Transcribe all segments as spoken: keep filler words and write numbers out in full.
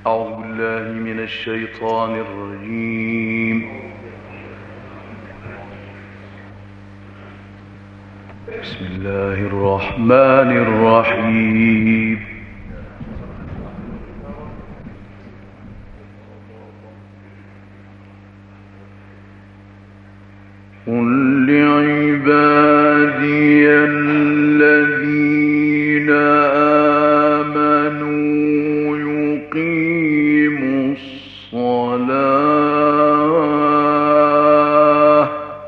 أعوذ بالله من الشيطان الرجيم. بسم الله الرحمن الرحيم. قل لعبادي الذين آمنوا يقيموا الصلاة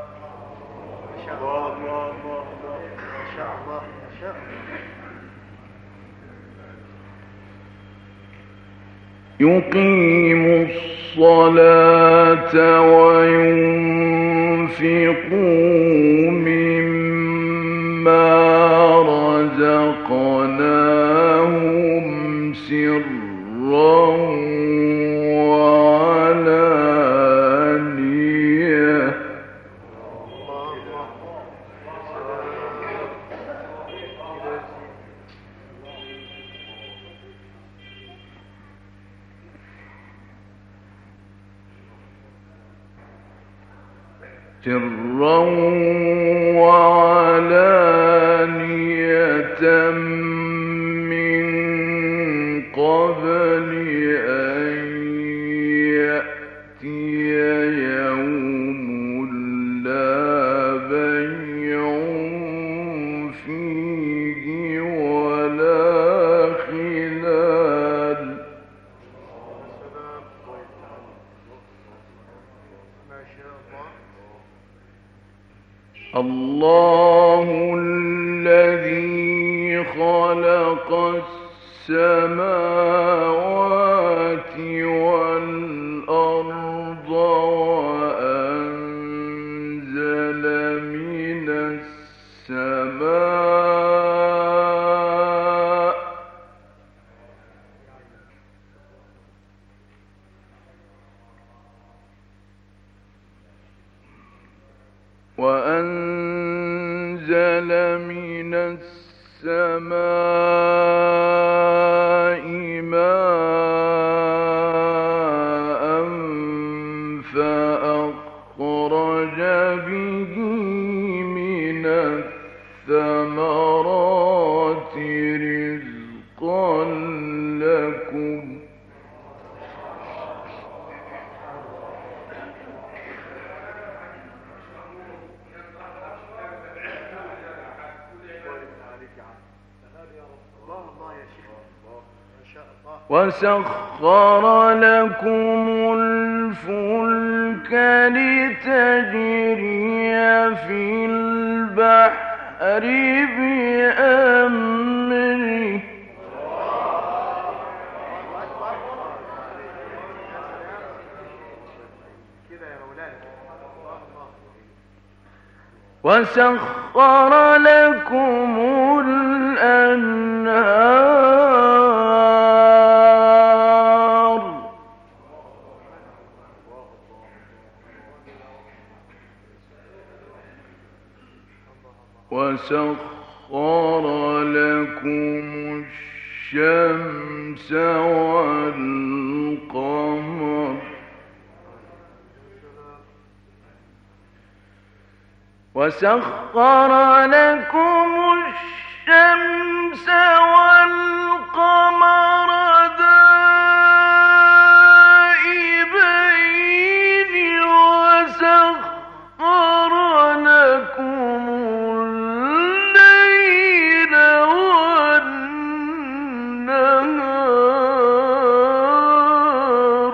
يقيموا الصلاة وينفقوا مما رزقناهم سرا وعلانية سرا وعلانية من قبل أن يأتي يوم لا بيع فيه ولا خلال. الله الذي خلق السماوات والأرض وأنزل من السماء وأنزل من السماء ماء فأخرج به من الثمرات رزقا لكم وسخر لكم الفلك لتجري في البحر بأمره وسخر لكم الأنهار وسخر لكم الشمس والقمر وسخر لكم الشمس والقمر دائبين وسخر لكم الليل والنهار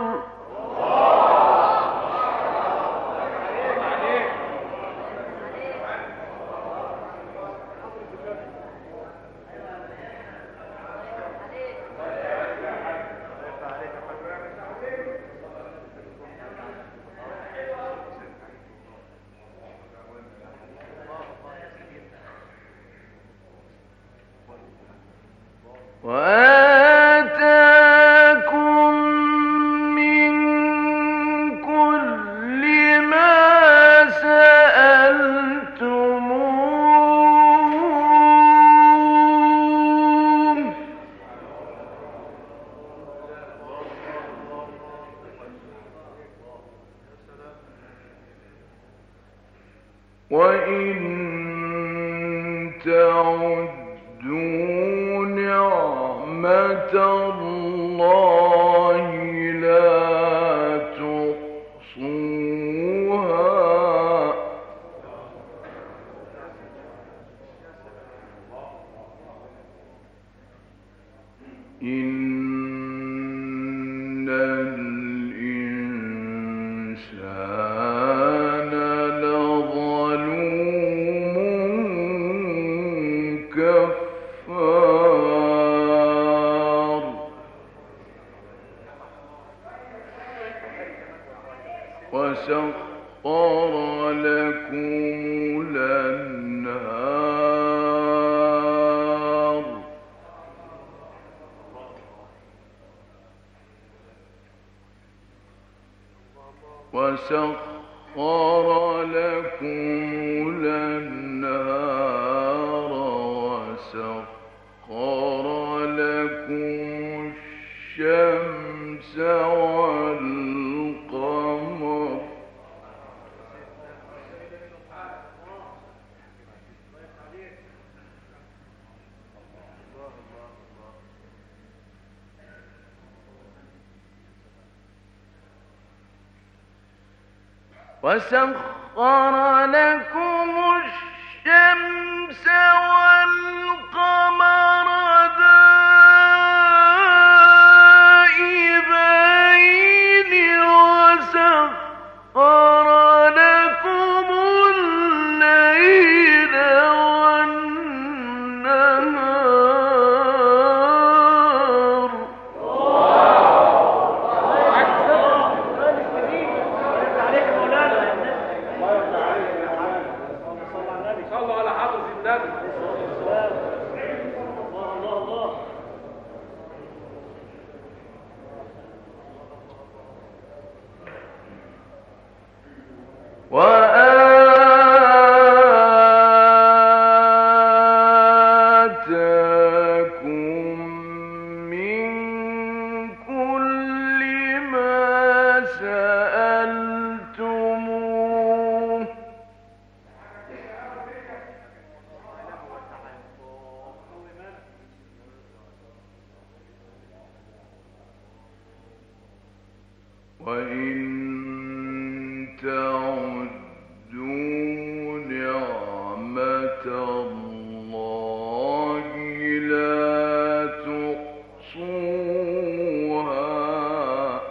وَإِن تَعُدُّوا نِعْمَةَ اللَّهِ لَا تُحْصُوهَا إِنَّ الْإِنسَانَ لَظَلُومٌ كَفَّارٌ وَسَخَّرَ لَكُمُ الْأَنْهَارَ وَسَخَّرَ لَكُمُ الْأَنْهَارَ وَسَخَّرَ لَكُمُ الشَّمْسَ وَالْقَمَرَ وَسَخَّرَ لَكُمُ الشَّمْسَ وَالْقَمَرَ دَائِبَيْنِ وَسَخَّرَ لَكُمُ اللَّيْلَ وَالنَّهَارَ وَآتَاكُم مِّن كُلِّ مَا سَأَلْتُمُوهُ وَإِن تَعُدُّوا نِعْمَةَ اللَّهِ لَا تُحْصُوهَا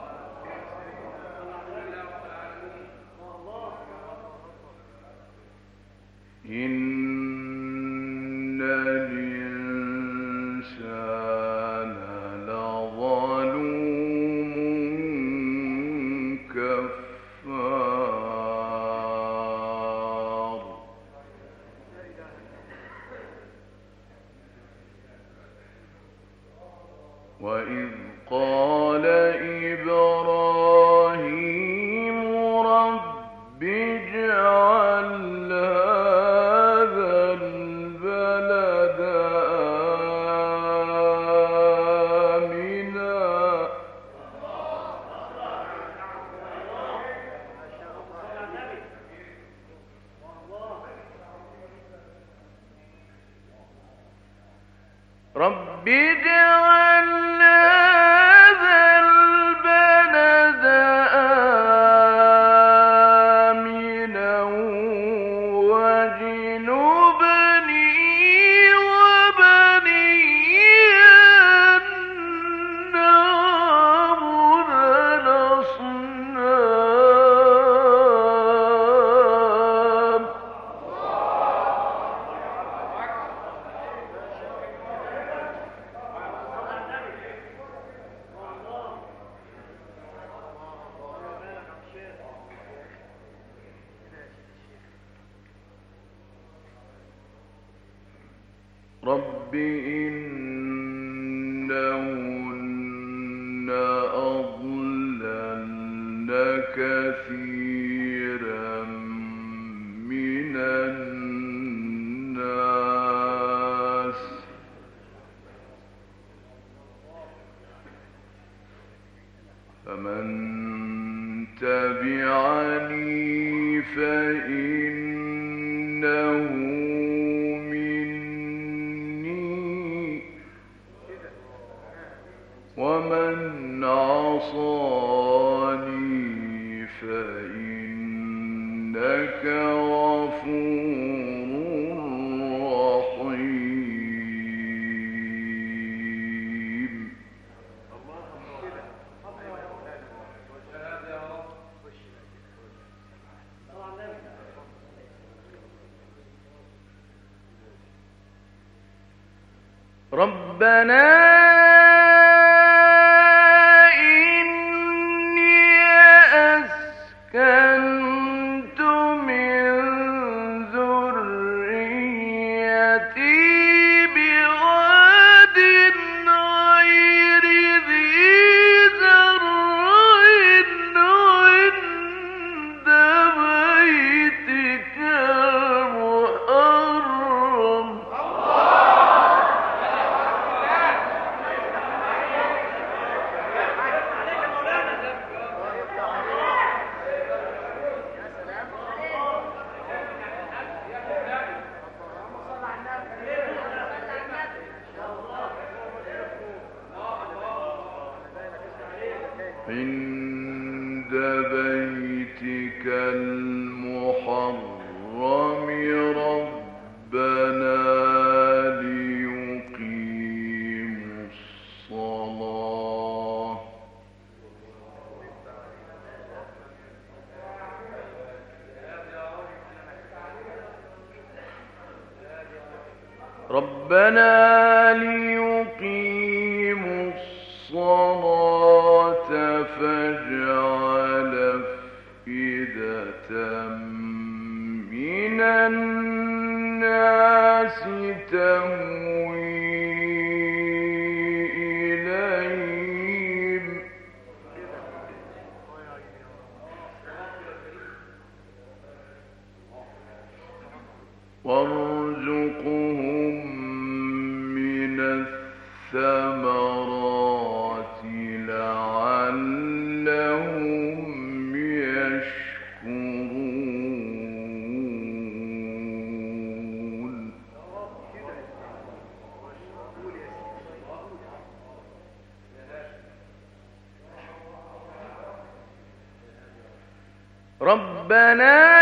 إِنَّ الْإِنسَانَ لَظَلُومٌ كَفَّارٌ وَإِذْ قَالَ إِبْرَاهِيمُ رَبِّ اجْعَلْ هَٰذَا الْبَلَدَ آمِنًا رَبِّ اجْعَلْ هَٰذَا الْبَلَدَ آمِنًا وَاجْنُبْنِي وَبَنِيَّ أَن نَّعْبُدَ الْأَصْنَامَ رَبِّ إِنَّهُنَّ أَضْلَلْنَ كَثِيرًا مِّنَ النَّاسِ فَمَن تَبِعَنِي فَإِنَّ ومن عصاني فإنك غفور رحيم. ربنا عند بيتك المحرم ربنا ليقيموا الصلاة ربنا ليقيموا الصلاة فاجعل أفئدة من الناس تهوي إليهم وارزقهم من الثمرات لعلهم يشكرون. ربنا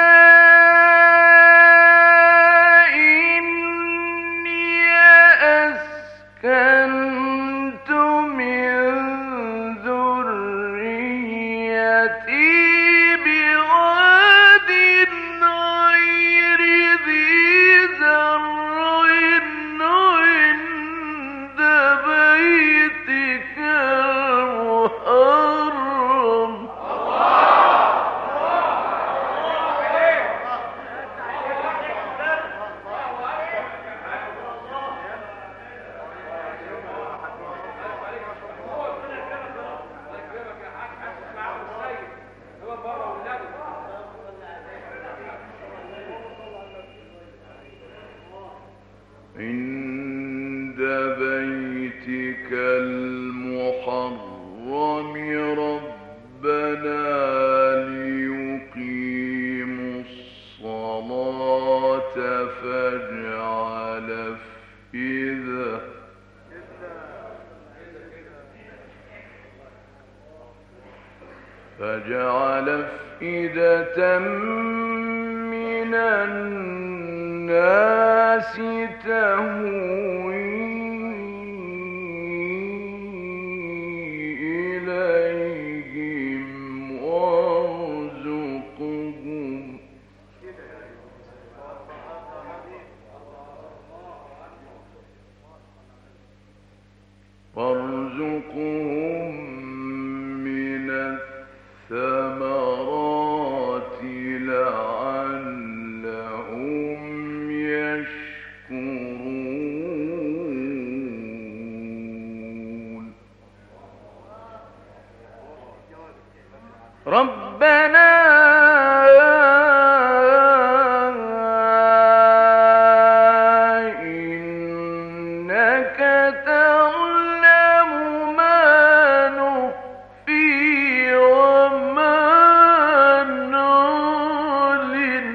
كنت من ذريتي بواد غير ذي زرع عند بيتك المحرم عند بيتك المحرم ربنا ليقيموا الصلاة فاجعل أفئدة فاجعل أفئدة من الناس تهوي إليهم وارزقهم وارزقهم من الثمرات لعلهم يشكرون. ربنا إنك تعلم ما نخفي وما نعلن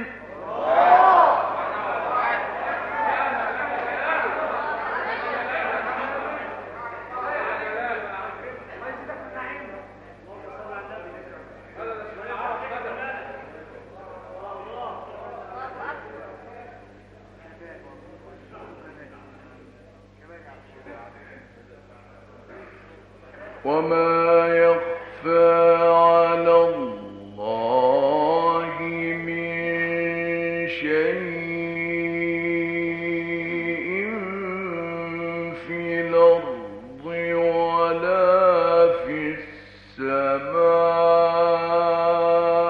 وما يخفى على الله من شيء في الأرض ولا في السماء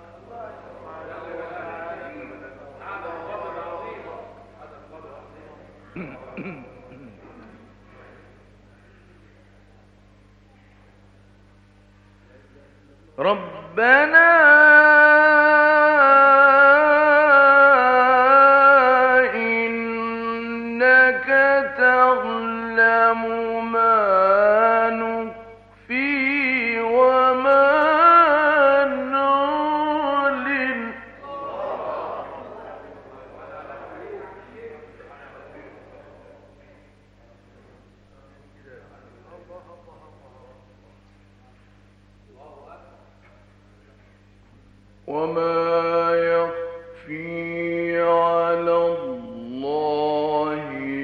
ربنا إنك تعلم ما نخفي وما نعلن وما يخفي على الله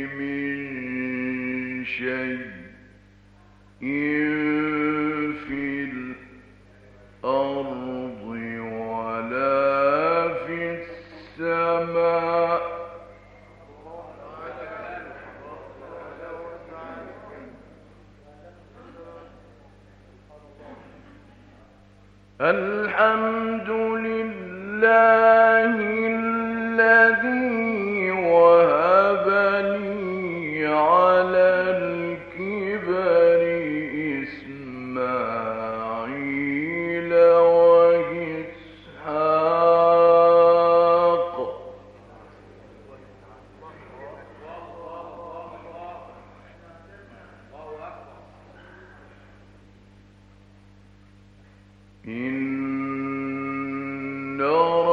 من شيء في الأرض ولا في السماء الحمد لله الذي وهب لي على الكبر إسماعيل وإسحاق إن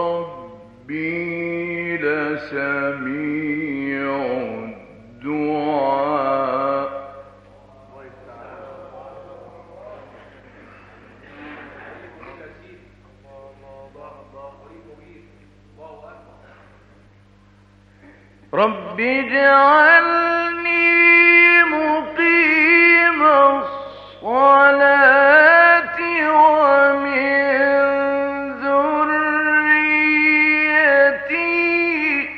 ربي لسميع الدعاء رب اجعلني مقيم الصلاة ومن ذريتي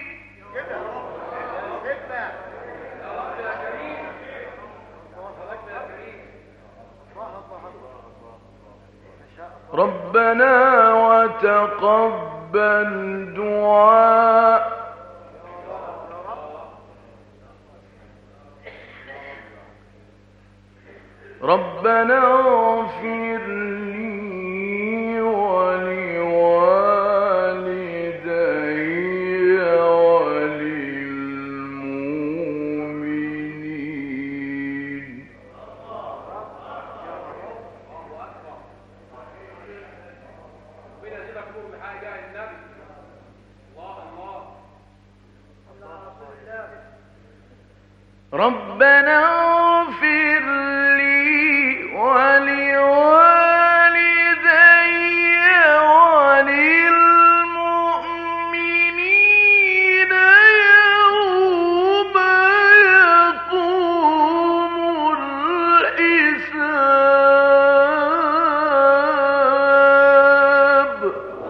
ربنا وتقبل دعاء ربنا اغفر لي ولوالدي وللمؤمنين ربنا اغفر لي ولوالدي وللمؤمنين يوم يقوم الحساب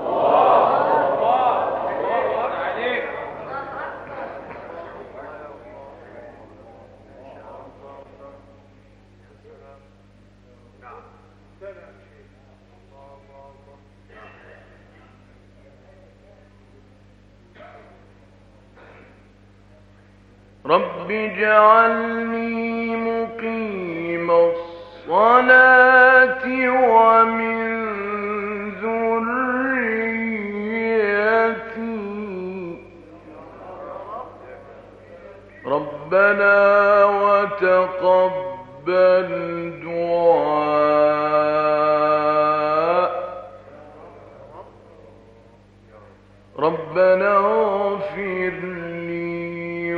رب اجعلني مقيم الصلاة ومن ذريتي ربنا وتقبل دعاء ربنا اغفر لي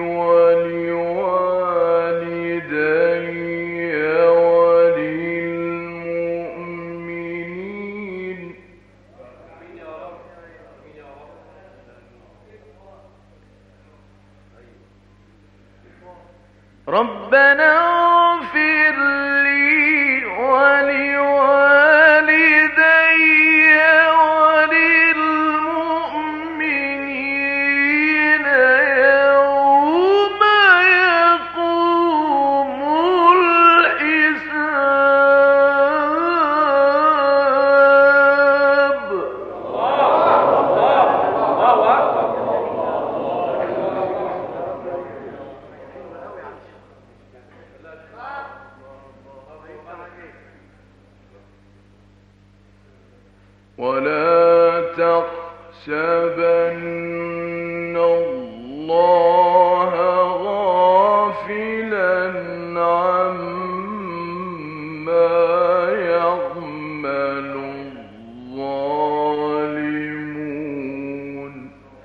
ولوالدي وللمؤمنين ولا تحسبن الله غافلا عما يعمل الظالمون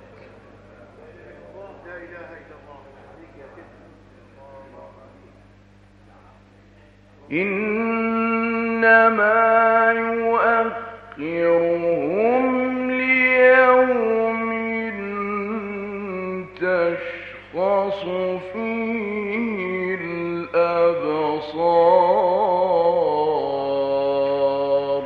إنما يؤخرهم ليوم تشخص فيه الأبصار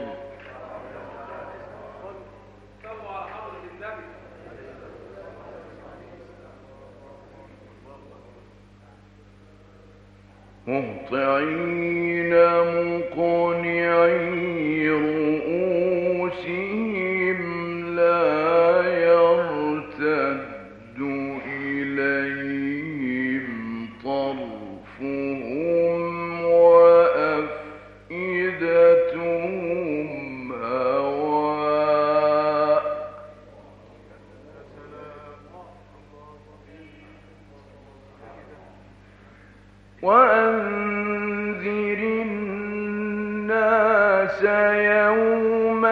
مهطعين مقنعي رؤوسهم لا يرتد إليهم طرفهم وأفئدتهم هواء وأنذر الناس يوم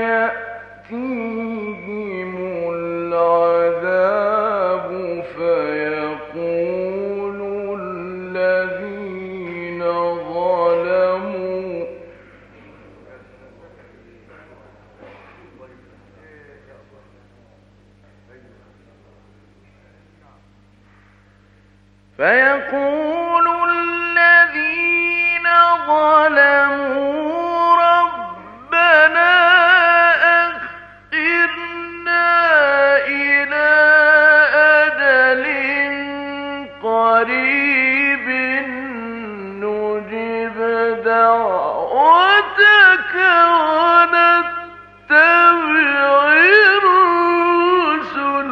يأتيهم العذاب فيقول الذين ظلموا فيقول الذين ظلموا ربنا أخرنا إلى أجل قريب نجب دعوتك ونتبع الرسل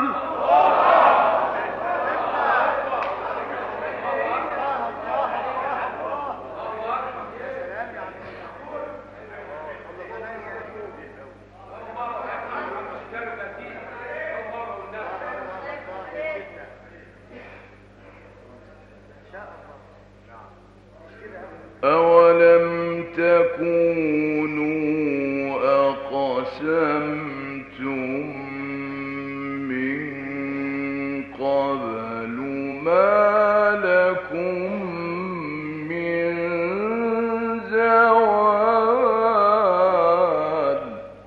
أولم تكونوا أقسمتم من قبل ما لكم من زوال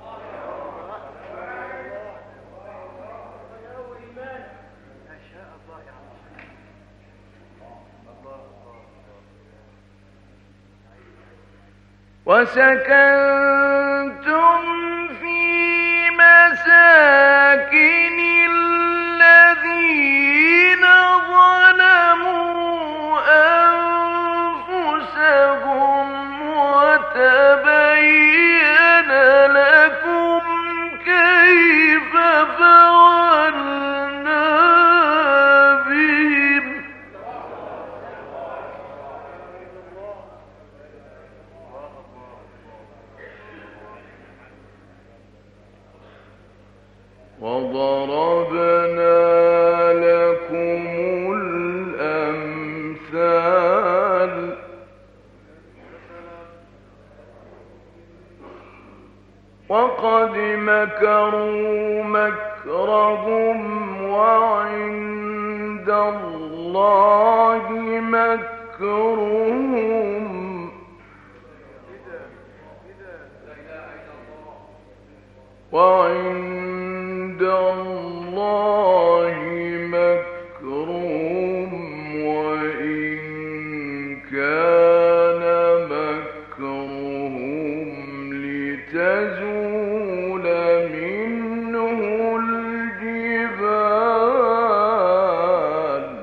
وسكنتم في مساكن الذين ظلموا أنفسهم وتبين لكم كيف فعلنا بهم وضربنا لكم الأمثال وقد مكروا مكرهم وعند الله مكرهم وعند الله مكرهم وإن كان مكرهم لتزول منه الجبال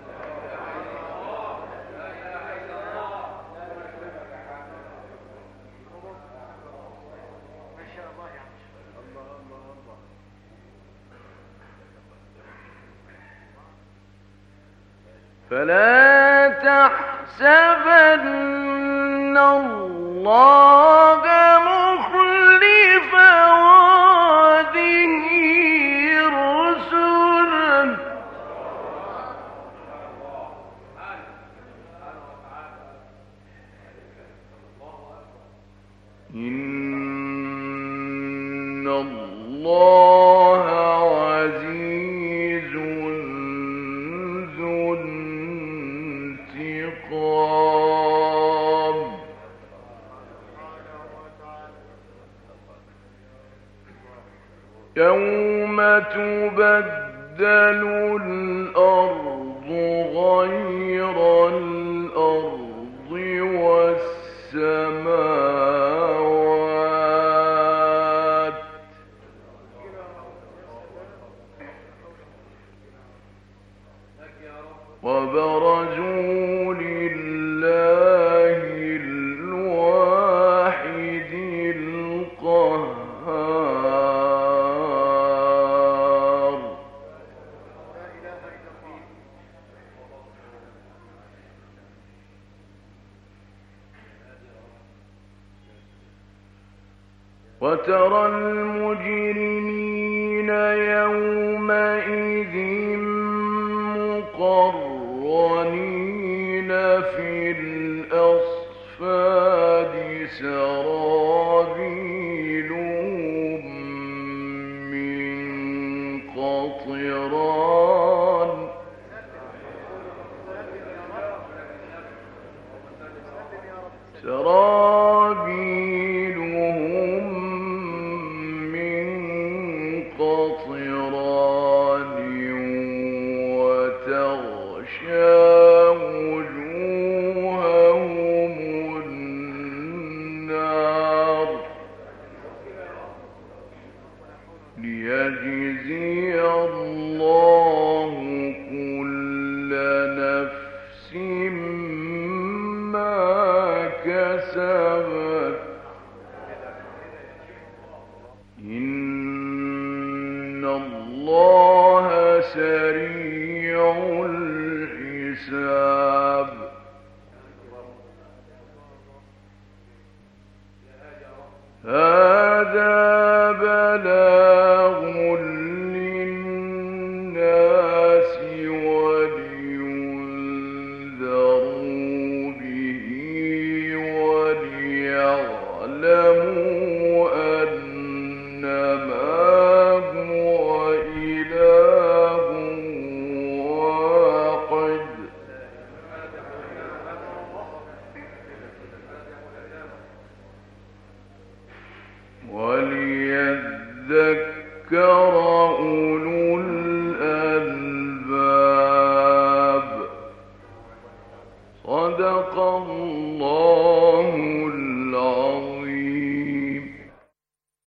فلا تحسبن الله مخلف وعده اللَّهَ عَزِيزٌ ذُو انتِقَامٍ. يَوْمَ تُبَدَّلُ الْأَرْضُ غَيْرَ الْأَرْضِ وَالسَّمَاوَاتُ وَبَرَزُوا لِلَّهِ الْوَاحِدِ الْقَهَّارِ. وَتَرَى الْمُجْرِمِينَ يَوْمَئِذٍ مُّقَرَّنِينَ فِي الْأَصْفَادِ سَرَابِيلُهُم مِّن قَطِرَانٍ سَرَابِيلُهُم مِّن قَطِرَانٍ وَتَغْشَىٰ وُجُوهَهُمُ النَّارُ لِيَجْزِيَ اللَّهُ كُلَّ نَفْسٍ مَّا كَسَبَتْ. إِنَّ اللَّهَ سَرِيعُ الْحِسَابِ. هَٰذَا بَلَاغٌ لِّلنَّاسِ وَلِيُنذَرُوا بِهِ وَلِيَعْلَمُوا أَنَّمَا هُوَ إِلَٰهٌ وَاحِدٌ وَلِيَذَّكَّرَ أُولُو الْأَلْبَابِ. صدق الله